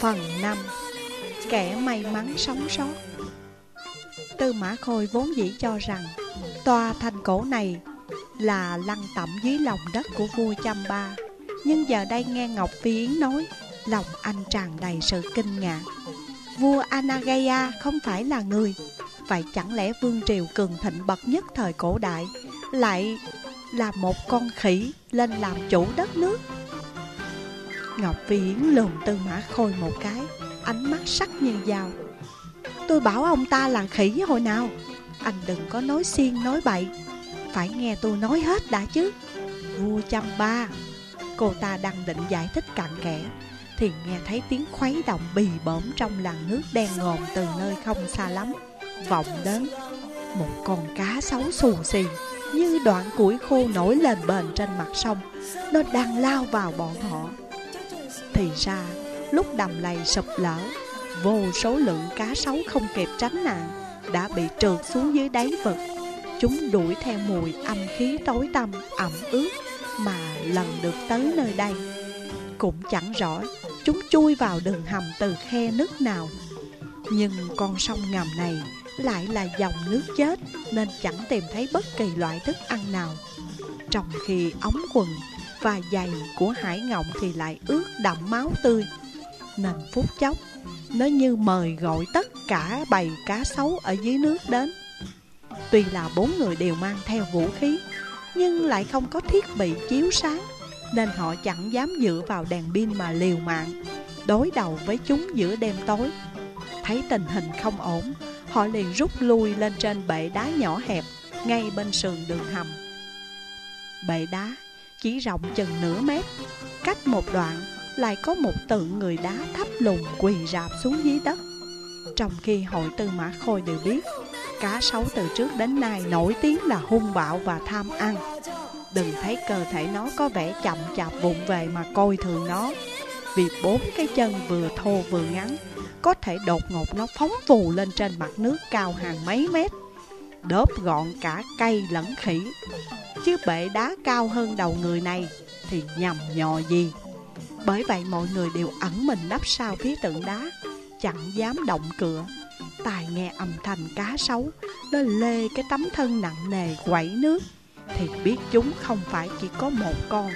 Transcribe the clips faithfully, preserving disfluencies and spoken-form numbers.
Phần năm. Kẻ may mắn sống sót. Tư Mã Khôi vốn dĩ cho rằng tòa thành cổ này là lăng tẩm dưới lòng đất của vua Chăm Ba, nhưng giờ đây nghe Ngọc Phi Yến nói, lòng anh tràn đầy sự kinh ngạc. Vua Anagaya không phải là người, vậy chẳng lẽ vương triều cường thịnh bậc nhất thời cổ đại lại là một con khỉ lên làm chủ đất nước? Ngọc Phi Yến lườm Tư Mã Khôi một cái, ánh mắt sắc như dao. Tôi bảo ông ta là khỉ hồi nào? Anh đừng có nói xiên nói bậy, phải nghe tôi nói hết đã chứ. Vua Chăm Ba. Cô ta đang định giải thích cặn kẽ thì nghe thấy tiếng khuấy động bì bõm trong làn nước đen ngòm từ nơi không xa lắm vọng đến. Một con cá sấu xù xì như đoạn củi khô nổi lên bền trên mặt sông, nó đang lao vào bọn họ. Thì ra lúc đầm lầy sụp lở, vô số lượng cá sấu không kịp tránh nạn đã bị trượt xuống dưới đáy vực. Chúng đuổi theo mùi âm khí tối tăm ẩm ướt mà lần được tới nơi đây. Cũng chẳng rõ chúng chui vào đường hầm từ khe nứt nào, nhưng con sông ngầm này lại là dòng nước chết nên chẳng tìm thấy bất kỳ loại thức ăn nào. Trong khi ống quần và giày của Hải Ngộng thì lại ướt đẫm máu tươi, nên phút chốc nó như mời gọi tất cả bầy cá sấu ở dưới nước đến. Tuy là bốn người đều mang theo vũ khí, nhưng lại không có thiết bị chiếu sáng, nên họ chẳng dám dựa vào đèn pin mà liều mạng đối đầu với chúng giữa đêm tối. Thấy tình hình không ổn, họ liền rút lui lên trên bệ đá nhỏ hẹp ngay bên sườn đường hầm. Bệ đá chỉ rộng chừng nửa mét, cách một đoạn lại có một tượng người đá thấp lùn quỳ rạp xuống dưới đất. Trong khi hội Tư Mã Khôi đều biết, cá sấu từ trước đến nay nổi tiếng là hung bạo và tham ăn. Đừng thấy cơ thể nó có vẻ chậm chạp vụng về mà coi thường nó, vì bốn cái chân vừa thô vừa ngắn có thể đột ngột nó phóng vù lên trên mặt nước cao hàng mấy mét, đớp gọn cả cây lẫn khỉ. Chứ bệ đá cao hơn đầu người này thì nhầm nhò gì. Bởi vậy mọi người đều ẩn mình nấp sau phía tượng đá, chẳng dám động cựa. Tai nghe âm thanh cá sấu nó lê cái tấm thân nặng nề quẩy nước thì biết chúng không phải chỉ có một con.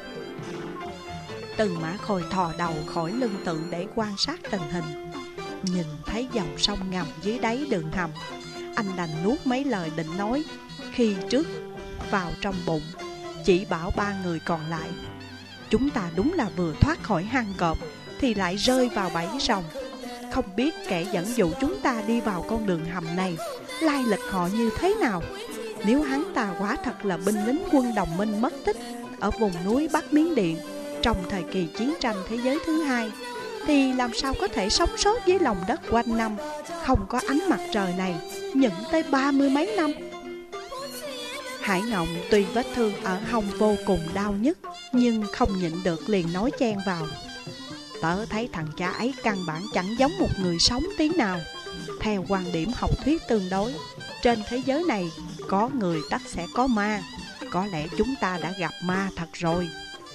Tư Mã Khôi thò đầu khỏi lưng tượng để quan sát tình hình. Nhìn thấy dòng sông ngầm dưới đáy đường hầm, anh đành nuốt mấy lời định nói khi trước vào trong bụng, chỉ bảo ba người còn lại: chúng ta đúng là vừa thoát khỏi hang cọp thì lại rơi vào bẫy rồng. Không biết kẻ dẫn dụ chúng ta đi vào con đường hầm này lai lịch họ như thế nào. Nếu hắn ta quả thật là binh lính quân đồng minh mất tích ở vùng núi Bắc Miến Điện trong thời kỳ chiến tranh thế giới thứ hai, thì làm sao có thể sống sót dưới lòng đất quanh năm không có ánh mặt trời này những tới ba mươi mấy năm. Hải Ngộng tuy vết thương ở hông vô cùng đau nhức, nhưng không nhịn được liền nói chen vào: tớ thấy thằng cha ấy căn bản chẳng giống một người sống tí nào. Theo quan điểm học thuyết tương đối, trên thế giới này có người tất sẽ có ma. Có lẽ chúng ta đã gặp ma thật rồi.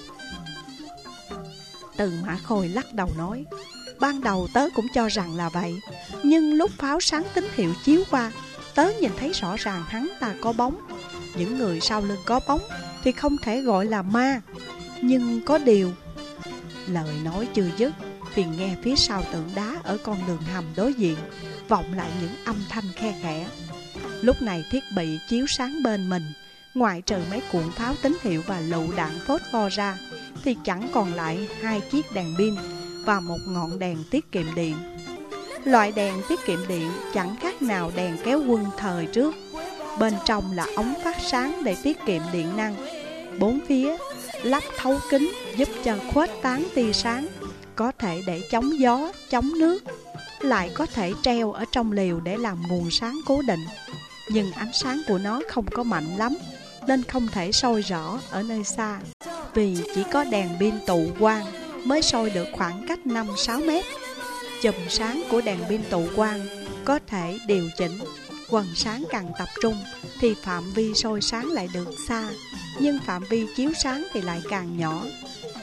Tư Mã Khôi lắc đầu nói: ban đầu tớ cũng cho rằng là vậy, nhưng lúc pháo sáng tín hiệu chiếu qua, tớ nhìn thấy rõ ràng hắn ta có bóng. Những người sau lưng có bóng thì không thể gọi là ma. Nhưng có điều... Lời nói chưa dứt thì nghe phía sau tượng đá ở con đường hầm đối diện vọng lại những âm thanh khe khẽ. Lúc này thiết bị chiếu sáng bên mình, ngoại trừ mấy cuộn pháo tín hiệu và lựu đạn phốt pho ra, thì chẳng còn lại hai chiếc đèn pin và một ngọn đèn tiết kiệm điện. Loại đèn tiết kiệm điện chẳng khác nào đèn kéo quân thời trước. Bên trong là ống phát sáng để tiết kiệm điện năng. Bốn phía lắp thấu kính giúp cho khuếch tán tia sáng, có thể để chống gió, chống nước, lại có thể treo ở trong lều để làm nguồn sáng cố định. Nhưng ánh sáng của nó không có mạnh lắm, nên không thể soi rõ ở nơi xa, vì chỉ có đèn pin tụ quang mới soi được khoảng cách năm sáu mét. Chùm sáng của đèn pin tụ quang có thể điều chỉnh, quần sáng càng tập trung thì phạm vi soi sáng lại được xa, nhưng phạm vi chiếu sáng thì lại càng nhỏ.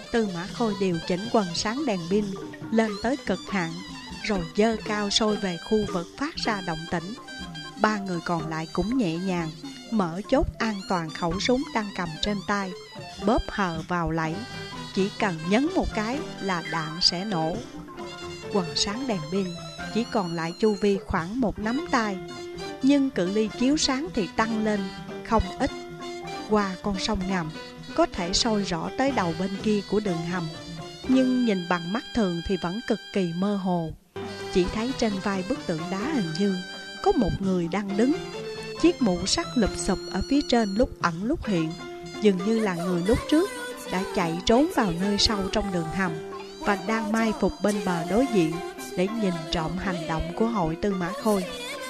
Tư Mã Khôi điều chỉnh quần sáng đèn pin lên tới cực hạn, rồi dơ cao sôi về khu vực phát ra động tĩnh. Ba người còn lại cũng nhẹ nhàng mở chốt an toàn khẩu súng đang cầm trên tay, bóp hờ vào lẫy, chỉ cần nhấn một cái là đạn sẽ nổ. Quần sáng đèn pin chỉ còn lại chu vi khoảng một nắm tay, nhưng cự ly chiếu sáng thì tăng lên không ít. Qua con sông ngầm có thể soi rõ tới đầu bên kia của đường hầm, nhưng nhìn bằng mắt thường thì vẫn cực kỳ mơ hồ. Chỉ thấy trên vai bức tượng đá hình như có một người đang đứng. Chiếc mũ sắt lụp xụp ở phía trên lúc ẩn lúc hiện, dường như là người lúc trước đã chạy trốn vào nơi sâu trong đường hầm và đang mai phục bên bờ đối diện để nhìn trộm hành động của hội Tư Mã Khôi.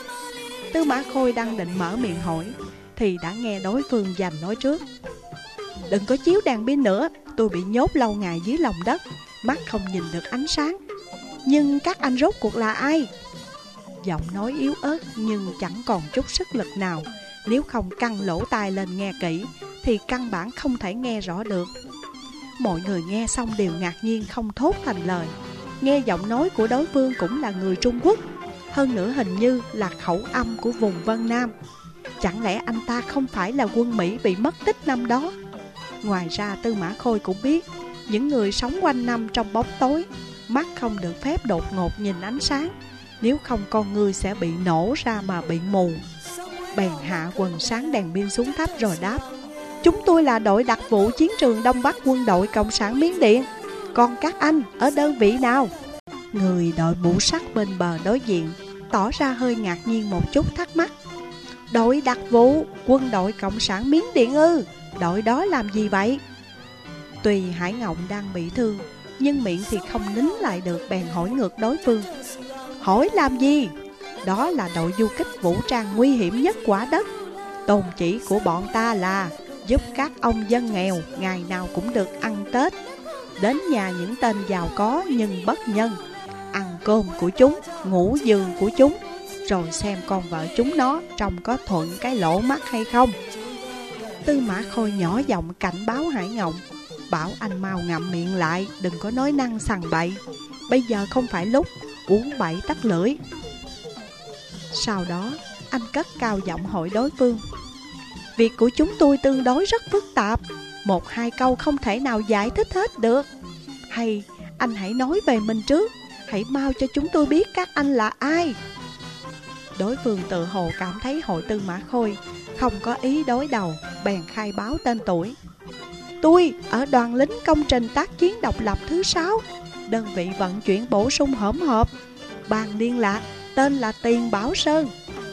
Tư Mã Khôi đang định mở miệng hỏi thì đã nghe đối phương giành nói trước: "Đừng có chiếu đèn pin nữa, tôi bị nhốt lâu ngày dưới lòng đất, mắt không nhìn được ánh sáng. Nhưng các anh rốt cuộc là ai?" Giọng nói yếu ớt nhưng chẳng còn chút sức lực nào. Nếu không căng lỗ tai lên nghe kỹ thì căn bản không thể nghe rõ được. Mọi người nghe xong đều ngạc nhiên không thốt thành lời. Nghe giọng nói của đối phương cũng là người Trung Quốc, hơn nữa hình như là khẩu âm của vùng Vân Nam. Chẳng lẽ anh ta không phải là quân Mỹ bị mất tích năm đó? Ngoài ra Tư Mã Khôi cũng biết những người sống quanh năm trong bóng tối, mắt không được phép đột ngột nhìn ánh sáng, nếu không con người sẽ bị nổ ra mà bị mù. Bèn hạ quần sáng đèn pin xuống thấp rồi đáp: "Chúng tôi là đội đặc vụ chiến trường Đông Bắc quân đội Cộng sản Miến Điện. Còn các anh ở đơn vị nào?" Người đội mũ sắt bên bờ đối diện tỏ ra hơi ngạc nhiên một chút, thắc mắc: "Đội đặc vụ quân đội Cộng sản Miến Điện ư? Đội đó làm gì vậy?" Tuy Hải Ngộng đang bị thương, nhưng miệng thì không nín lại được, bèn hỏi ngược đối phương: "Hỏi làm gì? Đó là đội du kích vũ trang nguy hiểm nhất quả đất. Tôn chỉ của bọn ta là giúp các ông dân nghèo ngày nào cũng được ăn Tết, đến nhà những tên giàu có nhưng bất nhân, ăn cơm của chúng, ngủ giường của chúng, rồi xem con vợ chúng nó trông có thuận cái lỗ mắt hay không." Tư Mã Khôi nhỏ giọng cảnh báo Hải Ngộng, bảo anh mau ngậm miệng lại, đừng có nói năng sằng bậy. Bây giờ không phải lúc uống bậy tắt lưỡi. Sau đó anh cất cao giọng hỏi đối phương: "Việc của chúng tôi tương đối rất phức tạp, một hai câu không thể nào giải thích hết được. Hay anh hãy nói về mình trước, hãy mau cho chúng tôi biết các anh là ai." Đối phương tự hồ cảm thấy hội Tư Mã Khôi không có ý đối đầu, bèn khai báo tên tuổi: "Tôi ở đoàn lính công trình tác chiến độc lập thứ sáu, đơn vị vận chuyển bổ sung hỗn hợp, ban liên lạc tên là Tiền Bảo Sơn."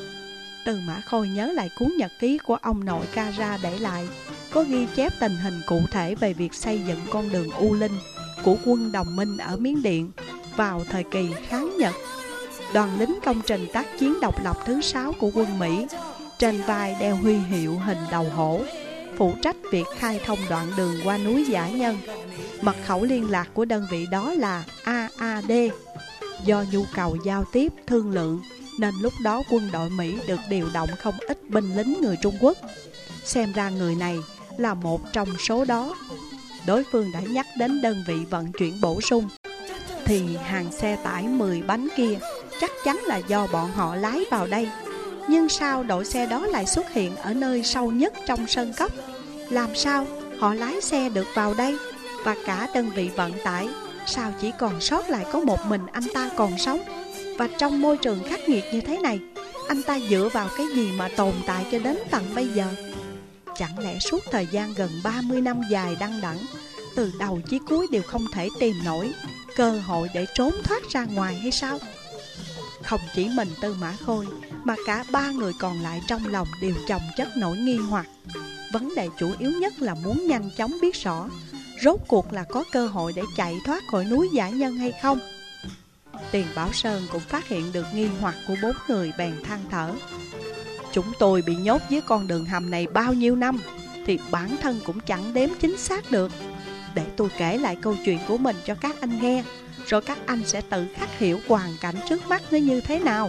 Tư Mã Khôi nhớ lại cuốn nhật ký của ông nội ca ra để lại, có ghi chép tình hình cụ thể về việc xây dựng con đường U Linh của quân đồng minh ở Miến Điện vào thời kỳ kháng Nhật. Đoàn lính công trình tác chiến độc lập thứ sáu của quân Mỹ trên vai đeo huy hiệu hình đầu hổ, phụ trách việc khai thông đoạn đường qua núi Dã Nhân. Mật khẩu liên lạc của đơn vị đó là A A D. Do nhu cầu giao tiếp, thương lượng nên lúc đó quân đội Mỹ được điều động không ít binh lính người Trung Quốc. Xem ra người này là một trong số đó. Đối phương đã nhắc đến đơn vị vận chuyển bổ sung, thì hàng xe tải mười bánh kia chắc chắn là do bọn họ lái vào đây. Nhưng sao đội xe đó lại xuất hiện ở nơi sâu nhất trong sơn cốc? Làm sao họ lái xe được vào đây? Và cả đơn vị vận tải, sao chỉ còn sót lại có một mình anh ta còn sống? Và trong môi trường khắc nghiệt như thế này, anh ta dựa vào cái gì mà tồn tại cho đến tận bây giờ? Chẳng lẽ suốt thời gian gần ba mươi năm dài đăng đẵng, từ đầu chí cuối đều không thể tìm nổi cơ hội để trốn thoát ra ngoài hay sao? Không chỉ mình Tư Mã Khôi, mà cả ba người còn lại trong lòng đều chồng chất nỗi nghi hoặc. Vấn đề chủ yếu nhất là muốn nhanh chóng biết rõ rốt cuộc là có cơ hội để chạy thoát khỏi núi Dã Nhân hay không. Tiền Bảo Sơn cũng phát hiện được nghi hoặc của bốn người, bèn than thở: "Chúng tôi bị nhốt dưới con đường hầm này bao nhiêu năm thì bản thân cũng chẳng đếm chính xác được. Để tôi kể lại câu chuyện của mình cho các anh nghe, rồi các anh sẽ tự khắc hiểu hoàn cảnh trước mắt nó như thế nào."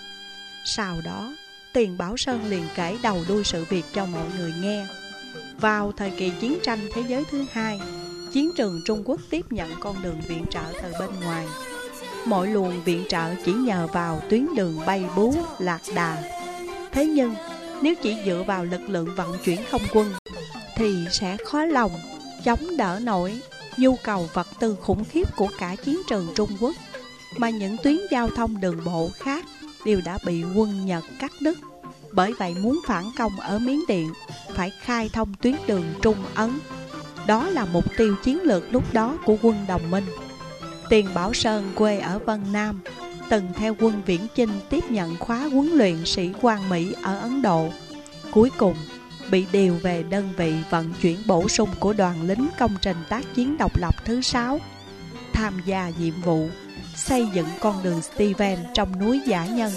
Sau đó Tiền Bảo Sơn liền kể đầu đuôi sự việc cho mọi người nghe. Vào thời kỳ chiến tranh thế giới thứ hai, chiến trường Trung Quốc tiếp nhận con đường viện trợ từ bên ngoài. Mỗi luồng viện trợ chỉ nhờ vào tuyến đường bay bú lạc đà. Thế nhưng nếu chỉ dựa vào lực lượng vận chuyển không quân thì sẽ khó lòng chống đỡ nổi nhu cầu vật tư khủng khiếp của cả chiến trường Trung Quốc, mà những tuyến giao thông đường bộ khác đều đã bị quân Nhật cắt đứt. Bởi vậy muốn phản công ở Miến Điện phải khai thông tuyến đường Trung Ấn. Đó là mục tiêu chiến lược lúc đó của quân đồng minh. Tiền Bảo Sơn quê ở Vân Nam, từng theo quân Viễn Chinh tiếp nhận khóa huấn luyện sĩ quan Mỹ ở Ấn Độ. Cuối cùng bị điều về đơn vị vận chuyển bổ sung của đoàn lính công trình tác chiến độc lập thứ sáu, tham gia nhiệm vụ xây dựng con đường Steven trong núi Dã Nhân.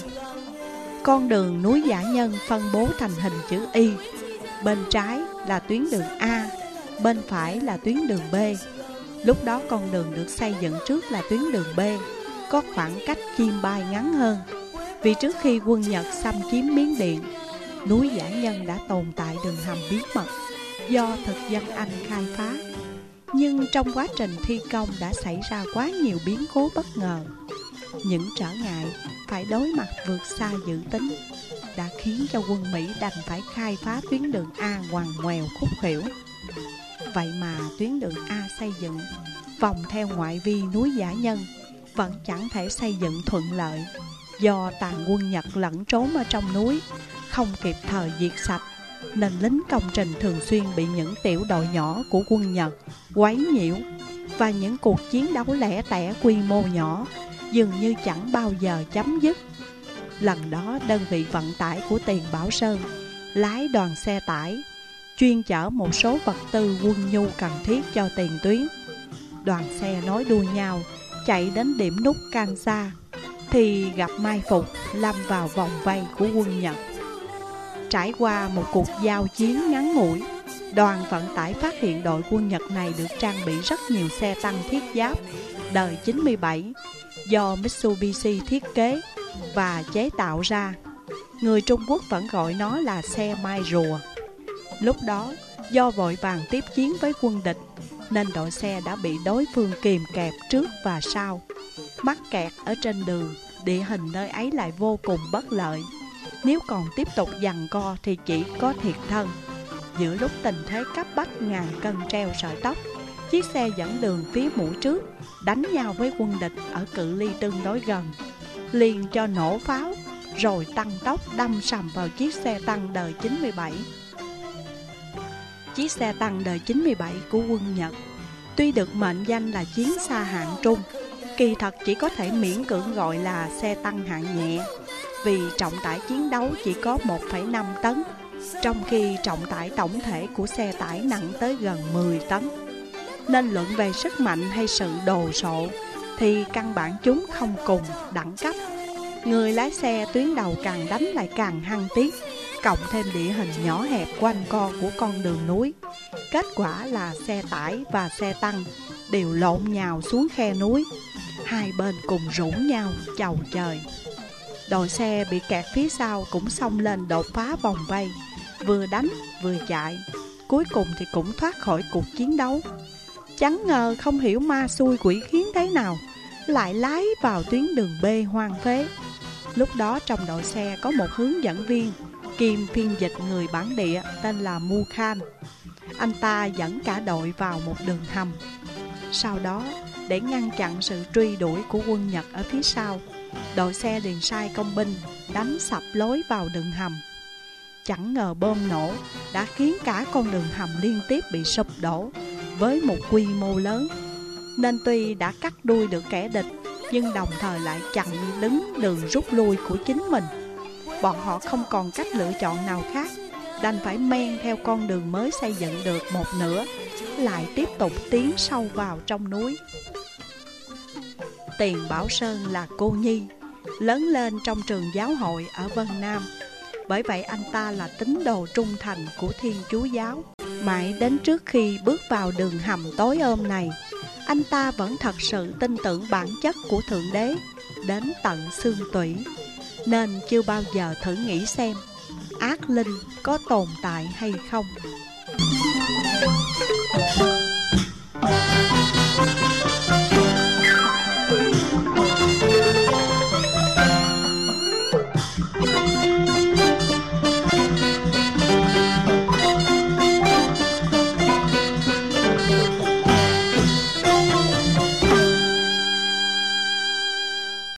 Con đường núi Dã Nhân phân bố thành hình chữ Y, bên trái là tuyến đường A, bên phải là tuyến đường B. Lúc đó con đường được xây dựng trước là tuyến đường B, có khoảng cách chim bay ngắn hơn. Vì trước khi quân Nhật xâm chiếm Miến Điện, núi Dã Nhân đã tồn tại đường hầm bí mật do thực dân Anh khai phá. Nhưng trong quá trình thi công đã xảy ra quá nhiều biến cố bất ngờ. Những trở ngại phải đối mặt vượt xa dự tính đã khiến cho quân Mỹ đành phải khai phá tuyến đường A ngoằn ngoèo khúc khuỷu. Vậy mà tuyến đường A xây dựng vòng theo ngoại vi núi Dã Nhân vẫn chẳng thể xây dựng thuận lợi, do tàn quân Nhật lẫn trốn ở trong núi, không kịp thời diệt sạch, nên lính công trình thường xuyên bị những tiểu đội nhỏ của quân Nhật quấy nhiễu, và những cuộc chiến đấu lẻ tẻ quy mô nhỏ dường như chẳng bao giờ chấm dứt. Lần đó đơn vị vận tải của Tiền Bảo Sơn lái đoàn xe tải chuyên chở một số vật tư quân nhu cần thiết cho tiền tuyến. Đoàn xe nối đuôi nhau chạy đến điểm nút Kansa thì gặp mai phục lâm vào vòng vây của quân Nhật. Trải qua một cuộc giao chiến ngắn ngủi, đoàn vận tải phát hiện đội quân Nhật này được trang bị rất nhiều xe tăng thiết giáp đời chín mươi bảy do Mitsubishi thiết kế và chế tạo ra. Người Trung Quốc vẫn gọi nó là xe mai rùa. Lúc đó, do vội vàng tiếp chiến với quân địch, nên đội xe đã bị đối phương kìm kẹp trước và sau. Mắc kẹt ở trên đường, địa hình nơi ấy lại vô cùng bất lợi. Nếu còn tiếp tục giằng co thì chỉ có thiệt thân. Giữa lúc tình thế cấp bách ngàn cân treo sợi tóc, chiếc xe dẫn đường phía mũi trước đánh nhau với quân địch ở cự ly tương đối gần, liền cho nổ pháo rồi tăng tốc đâm sầm vào chiếc xe tăng đời chín mươi bảy. Chiếc xe tăng đời chín mươi bảy của quân Nhật tuy được mệnh danh là chiến xa hạng trung, kỳ thật chỉ có thể miễn cưỡng gọi là xe tăng hạng nhẹ, vì trọng tải chiến đấu chỉ có một phẩy năm tấn, trong khi trọng tải tổng thể của xe tải nặng tới gần mười tấn. Nên luận về sức mạnh hay sự đồ sộ thì căn bản chúng không cùng đẳng cấp. Người lái xe tuyến đầu càng đánh lại càng hăng tiếc, cộng thêm địa hình nhỏ hẹp quanh co của con đường núi. Kết quả là xe tải và xe tăng đều lộn nhào xuống khe núi, hai bên cùng rủng nhau chầu trời. Đội xe bị kẹt phía sau cũng xông lên đột phá vòng vây, vừa đánh vừa chạy, cuối cùng thì cũng thoát khỏi cuộc chiến đấu. Chẳng ngờ không hiểu ma xui quỷ khiến thế nào lại lái vào tuyến đường B hoang phế. Lúc đó trong đội xe có một hướng dẫn viên kiêm phiên dịch người bản địa tên là Mu Khan. Anh ta dẫn cả đội vào một đường hầm. Sau đó, để ngăn chặn sự truy đuổi của quân Nhật ở phía sau, đội xe liền sai công binh đánh sập lối vào đường hầm. Chẳng ngờ bom nổ đã khiến cả con đường hầm liên tiếp bị sụp đổ với một quy mô lớn, nên tuy đã cắt đuôi được kẻ địch, nhưng đồng thời lại chặn đứng đường rút lui của chính mình. Bọn họ không còn cách lựa chọn nào khác, đành phải men theo con đường mới xây dựng được một nửa, lại tiếp tục tiến sâu vào trong núi. Tiền Bảo Sơn là cô nhi, lớn lên trong trường giáo hội ở Vân Nam. Bởi vậy anh ta là tín đồ trung thành của Thiên Chúa giáo. Mãi đến trước khi bước vào đường hầm tối ôm này, anh ta vẫn thật sự tin tưởng bản chất của Thượng Đế đến tận xương tủy, nên chưa bao giờ thử nghĩ xem ác linh có tồn tại hay không.